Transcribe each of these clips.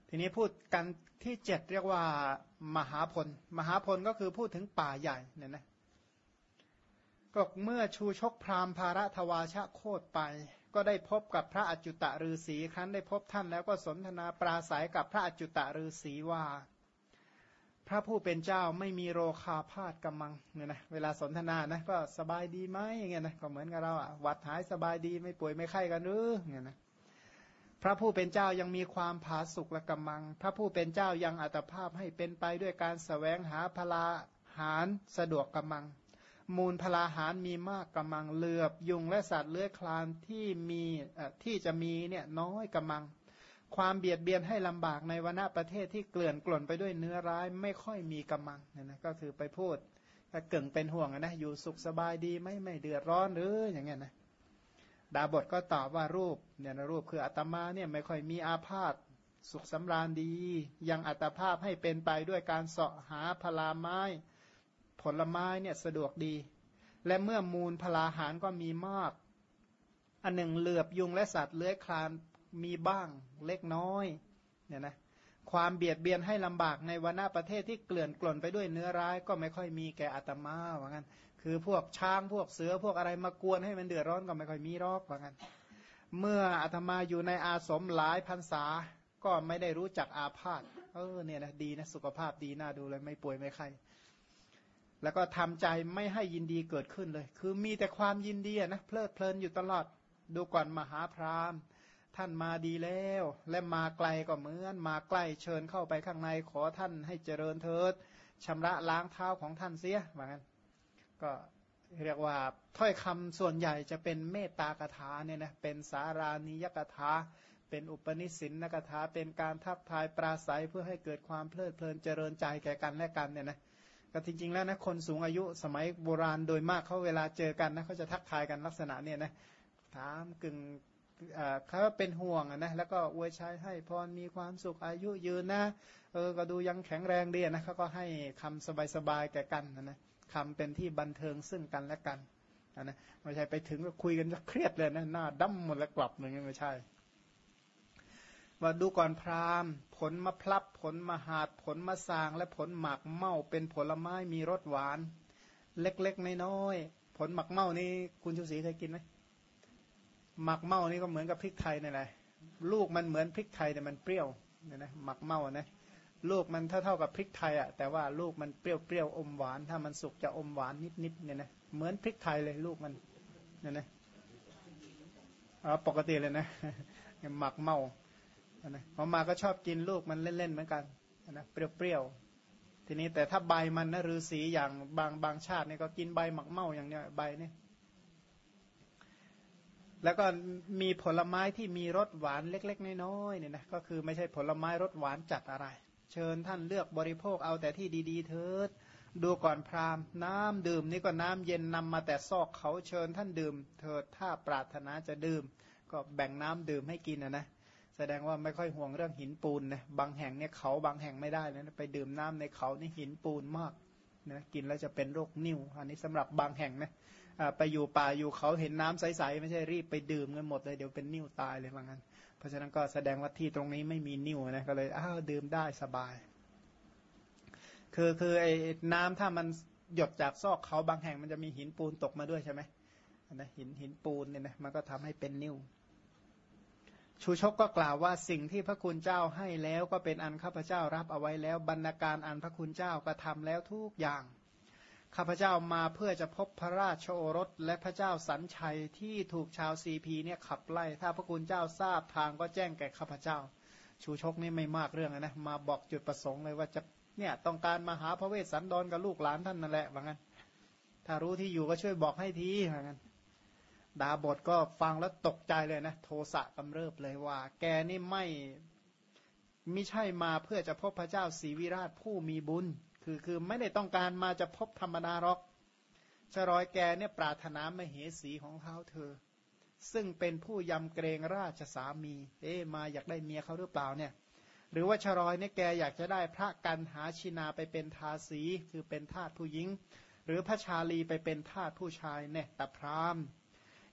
ทีนี้พูดกันที่เจ็ดเรียกว่ามหาพลมหาพลก็คือพูดถึงป่าใหญ่เนี่ยนะก็เมื่อชูชกพราหมณ์ภารทวาชโคตไปก็ได้พบกับพระอจจุตฤาษีครั้นได้พบท่านแล้วก็สนทนาปราศัยกับพระอจจุตฤาษีว่าพระผู้เป็นเจ้าไม่มีโรคาพาธกำมังเนี่ยนะเวลาสนทนานะก็สบายดีไหมอย่างเงี้ยนะก็เหมือนกับเราอ่ะหวัดหายสบายดีไม่ป่วยไม่ไข้กันหรือเงี้ยนะพระผู้เป็นเจ้ายังมีความผาสุกและกำมังพระผู้เป็นเจ้ายังอัตภาพให้เป็นไปด้วยการแสวงหาพลาหารสะดวกกำมังมูลพลาหารมีมากกำมังเหลือบยุงและสัตว์เลื้อยคลานที่จะมีเนี่ยน้อยกำมังความเบียดเบียนให้ลำบากในวณประเทศที่เกลื่อนกล่นไปด้วยเนื้อร้ายไม่ค่อยมีกำมังเนี่ยนะก็คือไปพูดเก่งเป็นห่วงนะอยู่สุขสบายดีไม่เดือดร้อนหรืออย่างเงี้ยนะดาบทก็ตอบว่ารูปเนี่ยนะรูปคืออาตมาเนี่ยไม่ค่อยมีอาพาธสุขสำราญดียังอัตภาพให้เป็นไปด้วยการเสาะหาพลาไม้ผลไม้เนี่ยสะดวกดีและเมื่อมูลพลาหารก็มีมากอันหนึ่งเหลือบยุงและสัตว์เลื้อยคลานมีบ้างเล็กน้อยเนี่ยนะความเบียดเบียนให้ลำบากในวณประเทศที่เกลื่อนกล่นไปด้วยเนื้อร้ายก็ไม่ค่อยมีแก่อาตมาว่างั้นคือพวกช้างพวกเสือพวกอะไรมากวนให้มันเดือดร้อนก็ไม่ค่อยมีหรอกว่างั้นเมื่ออาตมาอยู่ในอาสมหลายพรรษาก็ไม่ได้รู้จักอาพาธเนี่ยนะดีนะสุขภาพดีน่าดูเลยไม่ป่วยไม่ไข้แล้วก็ทำใจไม่ให้ยินดีเกิดขึ้นเลยคือมีแต่ความยินดีนะเพลิดเพลินอยู่ตลอดดูก่อนมหาพราหมณ์ท่านมาดีแล้วและมาไกลก็เหมือนมาใกล้เชิญเข้าไปข้างในขอท่านให้เจริญเถิดชำระล้างเท้าของท่านเสียเหมือนกันก็เรียกว่าถ้อยคำส่วนใหญ่จะเป็นเมตตากถาเนี่ยนะเป็นสารานิยกถาเป็นอุปนิสินนกถาเป็นการทักทายปราศัยเพื่อให้เกิดความเพลิดเพลินเจริญใจแก่กันและกันเนี่ยนะก็จริงๆแล้วนะคนสูงอายุสมัยโบราณโดยมากเขาเวลาเจอกันนะเขาจะทักทายกันลักษณะเนี่ยนะถามกึ่งเขาเป็นห่วงนะแล้วก็อวยชัยให้พรมีความสุขอายุยืนนะก็ดูยังแข็งแรงดีนะเขาก็ให้คำสบายๆแก่กันนะคำเป็นที่บันเทิงซึ่งกันและกันนะไม่ใช่ไปถึงก็คุยกันจะเครียดเลยนะหน้าดั้มหมดแล้วกลับอย่างนี้ไม่ใช่ว่าดูก่อนพราหมณ์ผลมะพร้าวผลมหาดผลมะสางและผลหมากเม่าเป็นผลไม้มีรสหวานเล็กๆน้อยๆผลหมากเม่านี่คุณชูศรีเคยกินไหมหมากเม่านี่ก็เหมือนกับพริกไทยนี่แหละลูกมันเหมือนพริกไทยแต่มันเปรี้ยวเนี่ยนะหมากเม่านะลูกมันเท่ากับพริกไทยอ่ะแต่ว่าลูกมันเปรี้ยวอมหวานถ้ามันสุกจะอมหวานนิดๆเนี่ยนะเหมือนพริกไทยเลยลูกมันเนี่ยนะปกติเลยนะหมากเม่านะพอมาก็ชอบกินลูกมันเล่นๆเหมือนกันนะเปรี้ยวๆทีนี้แต่ถ้าใบมันนะฤาษีอย่างบางชาติเนี่ยก็กินใบหมากเม่าอย่างเนี้ยใบเนี่ยแล้วก็มีผลไม้ที่มีรสหวานเล็กๆน้อยๆเนี่ยนะก็คือไม่ใช่ผลไม้รสหวานจัดอะไรเชิญท่านเลือกบริโภคเอาแต่ที่ดีๆเถิดดูก่อนพราหมณ์น้ำดื่มนี่ก็น้ำเย็นนำมาแต่ซอกเขาเชิญท่านดื่มเถิดถ้าปรารถนาจะดื่มก็แบ่งน้ำดื่มให้กินนะแสดงว่าไม่ค่อยห่วงเรื่องหินปูนนะบางแห่งเนี่ยเขาบางแห่งไม่ได้เลยนะไปดื่มน้ำในเขานี่หินปูนมากนะกินแล้วจะเป็นโรคนิ่วอันนี้สำหรับบางแห่งนะไปอยู่ป่าอยู่เขาเห็นน้ำใสๆไม่ใช่รีบไปดื่มกันหมดเลยเดี๋ยวเป็นนิ่วตายเลยว่างั้นเพราะฉะนั้นก็แสดงว่าที่ตรงนี้ไม่มีนิ่วนะก็เลยดื่มได้สบายคือไอ้น้ำถ้ามันหยดจากซอกเขาบางแห่งมันจะมีหินปูนตกมาด้วยใช่ไหมนะหินปูนเนี่ยนะมันก็ทำให้เป็นนิ่วชูชกก็กล่าวว่าสิ่งที่พระคุณเจ้าให้แล้วก็เป็นอันข้าพเจ้ารับเอาไว้แล้วบรรณาการอันพระคุณเจ้าก็ทำแล้วทุกอย่างข้าพเจ้ามาเพื่อจะพบพระราชโอรสและพระเจ้าสัญชัยที่ถูกชาวซีพีเนี่ยขับไล่ถ้าพระคุณเจ้าทราบทางก็แจ้งแก่ข้าพเจ้าชูชกนี่ไม่มากเรื่องนะมาบอกจุดประสงค์เลยว่าจะเนี่ยต้องการมาหาพระเวสสันดรกับลูกหลานท่านนั่นแหละว่างั้นถ้ารู้ที่อยู่ก็ช่วยบอกให้ทีว่างั้นดาบทก็ฟังแล้วตกใจเลยนะโทสะกำเริบเลยว่าแกนี่ไม่ใช่มาเพื่อจะพบพระเจ้าศรีวิราชผู้มีบุญคือไม่ได้ต้องการมาจะพบธรรมดาหรอกชรอยแกเนี่ยปรารถนามเหสีของเท้าเธอซึ่งเป็นผู้ยำเกรงราชสามีมาอยากได้เมียเขาหรือเปล่าเนี่ยหรือว่าชรอยเนี่ยแกอยากจะได้พระกันหาชินาไปเป็นทาสีคือเป็นทาสผู้หญิงหรือพระชาลีไปเป็นทาสผู้ชายเนี่ยแต่พราหมณ์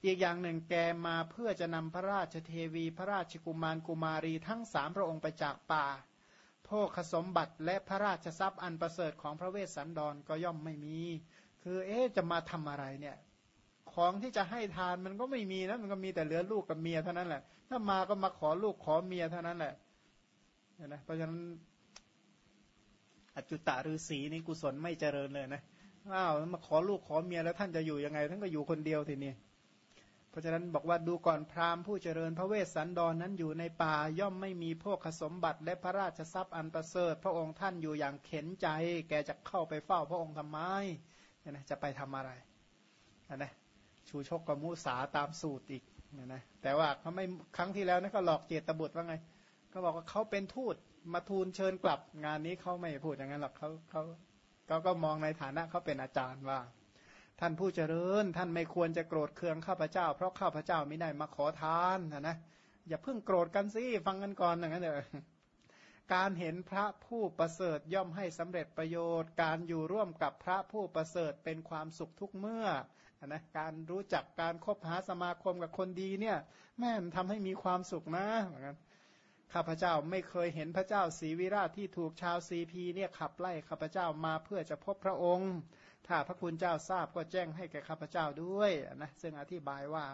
อีกอย่างหนึ่งแกมาเพื่อจะนำพระราชเทวีพระราชกุมารกุมารีทั้งสามพระองค์ไปจากป่าโภคสมบัติและพระราชทรัพย์อันประเสริฐของพระเวสสันดรก็ย่อมไม่มีคือจะมาทำอะไรเนี่ยของที่จะให้ทานมันก็ไม่มีนะมันก็มีแต่เหลือลูกกับเมียเท่านั้นแหละถ้ามาก็มาขอลูกขอเมียเท่านั้นแหละนะเพราะฉะนั้นอจุตะฤาษีนี่กุศลไม่เจริญเลยนะอ้าวมาขอลูกขอเมียแล้วท่านจะอยู่ยังไงท่านก็อยู่คนเดียวทีนี้เพราะฉะนั้นบอกว่าดูก่อนพราหมณ์ผู้เจริญพระเวสสันดร นั้นอยู่ในป่าย่อมไม่มีโภคสมบัติและพระราชทรัพย์อันประเสริฐพระองค์ท่านอยู่อย่างเข็นใจแกจะเข้าไปเฝ้าพระองค์ทำไมนะจะไปทำอะไรนะชูชกกับมุสาตามสูตรอีกนะแต่ว่าเขาไม่ครั้งที่แล้วนะก็หลอกเจตบุตรว่าไงก็บอกว่าเขาเป็นทูตมาทูลเชิญกลับงานนี้เขาไม่พูดอย่างนั้นหรอกเขาก็มองในฐานะเขาเป็นอาจารย์ว่าท่านผู้เจริญท่านไม่ควรจะโกรธเคืองข้าพเจ้าเพราะข้าพเจ้าไม่ได้มาขอทานนะอย่าเพิ่งโกรธกันสิฟังกันก่อนอย่างนั้นเลยการเห็นพระผู้ประเสริฐย่อมให้สำเร็จประโยชน์การอยู่ร่วมกับพระผู้ประเสริฐเป็นความสุขทุกเมื่อนะการรู้จักการคบหาสมาคมกับคนดีเนี่ยแม่มันทำให้มีความสุขนะเหมือนกันข้าพเจ้าไม่เคยเห็นพระเจ้าศรีวิราชที่ถูกชาวซีพีเนี่ยขับไล่ข้าพเจ้ามาเพื่อจะพบพระองค์ถ้าพระคุณเจ้าทราบก็แจ้งให้แก่ข้าพเจ้าด้วยนะซึ่งอธิบายว่า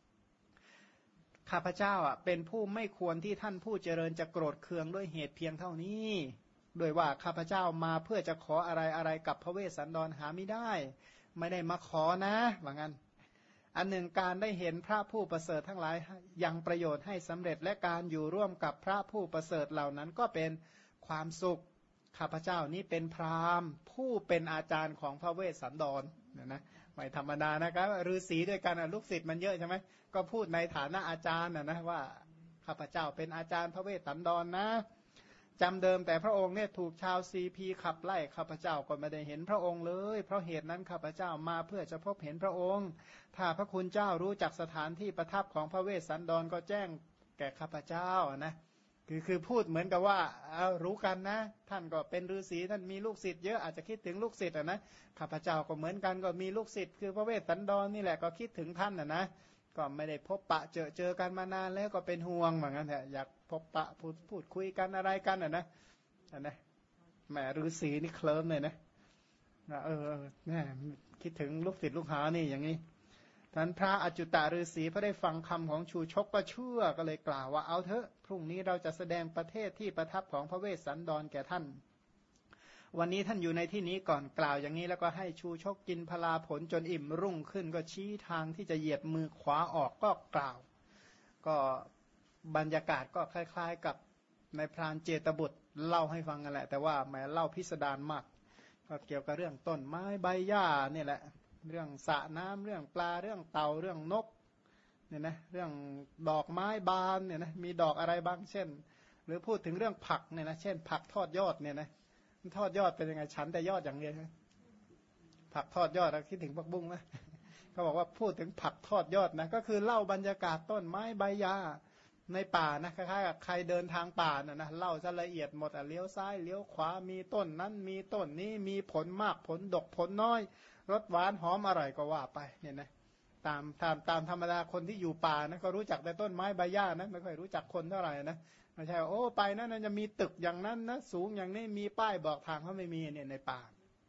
ข้าพเจ้าเป็นผู้ไม่ควรที่ท่านผู้เจริญจะโกรธเคืองด้วยเหตุเพียงเท่านี้โดยว่าข้าพเจ้ามาเพื่อจะขออะไรกับพระเวสสันดรหาไม่ได้ไม่ได้มาขอนะว่างั้นอันหนึ่งการได้เห็นพระผู้ประเสริฐทั้งหลายยังประโยชน์ให้สำเร็จและการอยู่ร่วมกับพระผู้ประเสริฐเหล่านั้นก็เป็นความสุขข้าพเจ้านี้เป็นพราหมณ์ผู้เป็นอาจารย์ของพระเวสสันดรนะไม่ธรรมดานะครับฤาษีด้วยกันลูกศิษย์มันเยอะใช่ไหมก็พูดในฐานะอาจารย์นะว่าข้าพเจ้าเป็นอาจารย์พระเวสสันดรนะจำเดิมแต่พระองค์เนี่ยถูกชาวซีพีขับไล่ข้าพเจ้าก็ไม่ได้เห็นพระองค์เลยเพราะเหตุนั้นข้าพเจ้ามาเพื่อจะพบเห็นพระองค์ถ้าพระคุณเจ้ารู้จักสถานที่ประทับของพระเวสสันดรก็แจ้งแก่ข้าพเจ้านะคือพูดเหมือนกับว่ารู้กันนะท่านก็เป็นฤาษีท่านมีลูกศิษย์เยอะอาจจะคิดถึงลูกศิษย์นะข้าพเจ้าก็เหมือนกันก็มีลูกศิษย์คือพระเวสสันดรนี่แหละก็คิดถึงท่านนะก็ไม่ได้พบปะเจอกันมานานแล้วก็เป็นห่วงเหมือนกันแหละอยากพบปะพูดคุยกันอะไรกันนะแหมฤาษีนี่เคลิ้มเลยนะแม่คิดถึงลูกศิษย์ลูกหานี่อย่างนี้ท่านพระอจุตตฤาษีพอได้ฟังคำของชูชกก็เชื่อก็เลยกล่าวว่าเอาเถอะพรุ่งนี้เราจะแสดงประเทศที่ประทับของพระเวสสันดรแก่ท่านวันนี้ท่านอยู่ในที่นี้ก่อนกล่าวอย่างนี้แล้วก็ให้ชูชกกินพลาผลจนอิ่มรุ่งขึ้นก็ชี้ทางที่จะเหยียบมือขวาออกก็กล่าวก็บรรยากาศก็คล้ายๆกับในพรานเจตบุตรเล่าให้ฟังกันแหละแต่ว่าแหมเล่าพิสดารมากก็เกี่ยวกับเรื่องต้นไม้ใบหญ้านี่แหละเรื่องสระน้ำเรื่องปลาเรื่องเต่าเรื่องนกเนี่ยนะเรื่องดอกไม้บานเนี่ยนะมีดอกอะไรบ้างเช่นหรือพูดถึงเรื่องผักเนี่ยนะเช่นผักทอดยอดเนี่ยนะทอดยอดเป็นยังไงฉันแต่ยอดอย่างเดียวผักทอดยอดเราคิดถึงผักบุ้งนะเขาบอกว่าพูดถึงผักทอดยอดนะก็คือเล่าบรรยากาศต้นไม้ใบหญ้าในป่านะคล้ายๆกับใครเดินทางป่านะเล่าจะละเอียดหมดเลี้ยวซ้ายเลี้ยวขวามีต้นนั้นมีต้นนี้มีผลมากผลดกผลน้อยรสหวานหอมอร่อยก็ว่าไปเนี่ยนะตามธรรมดาคนที่อยู่ป่านะก็รู้จักแต่ต้นไม้ใบหญ้านะไม่ค่อยรู้จักคนเท่าไหร่นะไม่ใช่โอ้ไปนั่นจะมีตึกอย่างนั้นนะสูงอย่างนี้มีป้ายบอกทางเขาไม่มีเนี่ยในป่า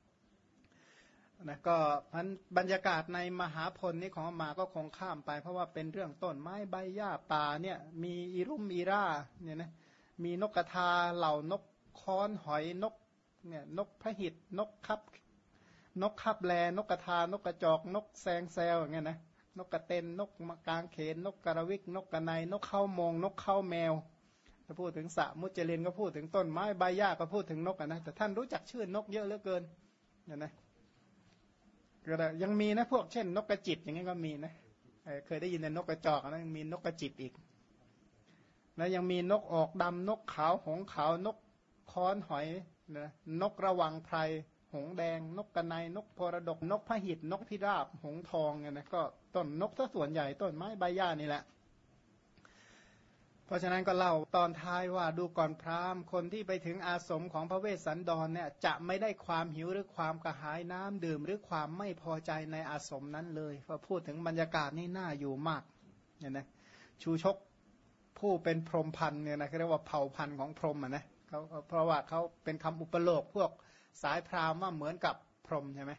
นะก็บรรยากาศในมหาพลนี้ของมาก็คงข้ามไปเพราะว่าเป็นเรื่องต้นไม้ใบหญ้าป่าเนี่ยมีอีรุ่มอีร่าเนี่ยนะมีนกกระทาเหล่านกค้อนหอยนกเนี่ยนกพระหิตนกคับแลนกกระทานกกระจอกนกแซงแซวอย่างเงี้ยนะนกกระเต็นนกมากางเขนนกกระวิกนกกระไนนกเข้ามงนกเข้าแมวถ้าพูดถึงสระมุจเจริญก็พูดถึงต้นไม้ใบหญ้าก็พูดถึงนกนะแต่ท่านรู้จักชื่อนกเยอะเหลือเกินเนี่ยนะก็ยังมีนะพวกเช่นนกกระจิบอย่างเงี้ยก็มีนะเคยได้ยินแต่นกกระจอกนะยังมีนกกระจิบอีกแล้วยังมีนกออกดำนกขาวหงขาวนกค้อนหอยนะนกระวังไพรหงแดงนกกระไนนกโพระดกนกพระหิตนกพิราบหงทองเนี่ยนะก็ต้นนกซะส่วนใหญ่ต้นไม้ใบหญ้านี่แหละเพราะฉะนั้นก็เล่าตอนท้ายว่าดูก่อนพราหมณ์คนที่ไปถึงอาสมของพระเวสสันดรเนี่ยจะไม่ได้ความหิวหรือความกระหายน้ำดื่มหรือความไม่พอใจในอาสมนั้นเลยพอพูดถึงบรรยากาศนี่น่าอยู่มากเนี่ยนะชูชกผู้เป็นพรหมพันธุ์เนี่ยนะเรียกว่าเผ่าพันธุ์ของพรหมนะเขาเพราะว่าเขาเป็นคำอุปโลกพวกสายพราหมณ์ว่าเหมือนกับพรหมใช่ไหม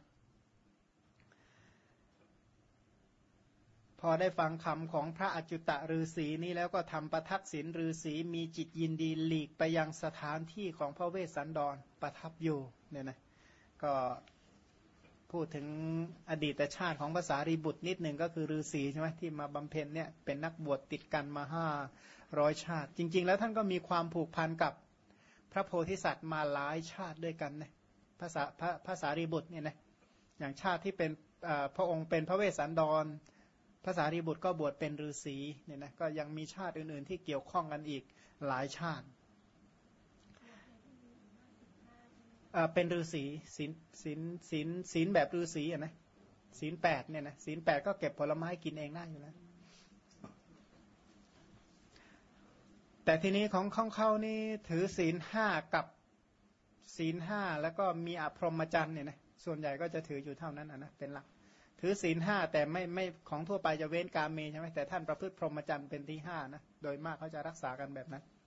พอได้ฟังคำของพระอจุตฤาษีนี้แล้วก็ทำประทักษิณฤาษีมีจิตยินดีหลีกไปยังสถานที่ของพระเวสสันดรประทับอยู่เนี่ยนะก็พูดถึงอดีตชาติของภาษารีบุตรนิดหนึ่งก็คือฤาษีใช่ไหมที่มาบำเพ็ญเนี่ยเป็นนักบวชติดกันมา500 ชาติ จริงๆแล้วท่านก็มีความผูกพันกับพระโพธิสัตว์มาหลายชาติด้วยกันนะภาษารีบุตรเนี่ยนะอย่างชาติที่เป็นพระองค์เป็นพระเวสสันดรภาษารีบุตรก็บวชเป็นฤาษีเนี่ยนะก็ยังมีชาติอื่นๆที่เกี่ยวข้องกันอีกหลายชาติเป็นฤาษีศีลแบบฤาษีอ่ะนะศีล8เนี่ยนะศีล8ก็เก็บผลไม้กินเองได้อยู่แล้วแต่ทีนี้ของเขานี่ถือศีล5กับศีล5แล้วก็มีอภรหมจรรย์เนี่ยนะส่วนใหญ่ก็จะถืออยู่เท่านั้นนะเป็นหลักถือศีล5แต่ไม่ของทั่วไปจะเว้นกาเมใช่ไหมแต่ท่านประพฤติพรหมจรรย์เป็นที่5นะโดยมากเขาจะรักษากันแบบนั้น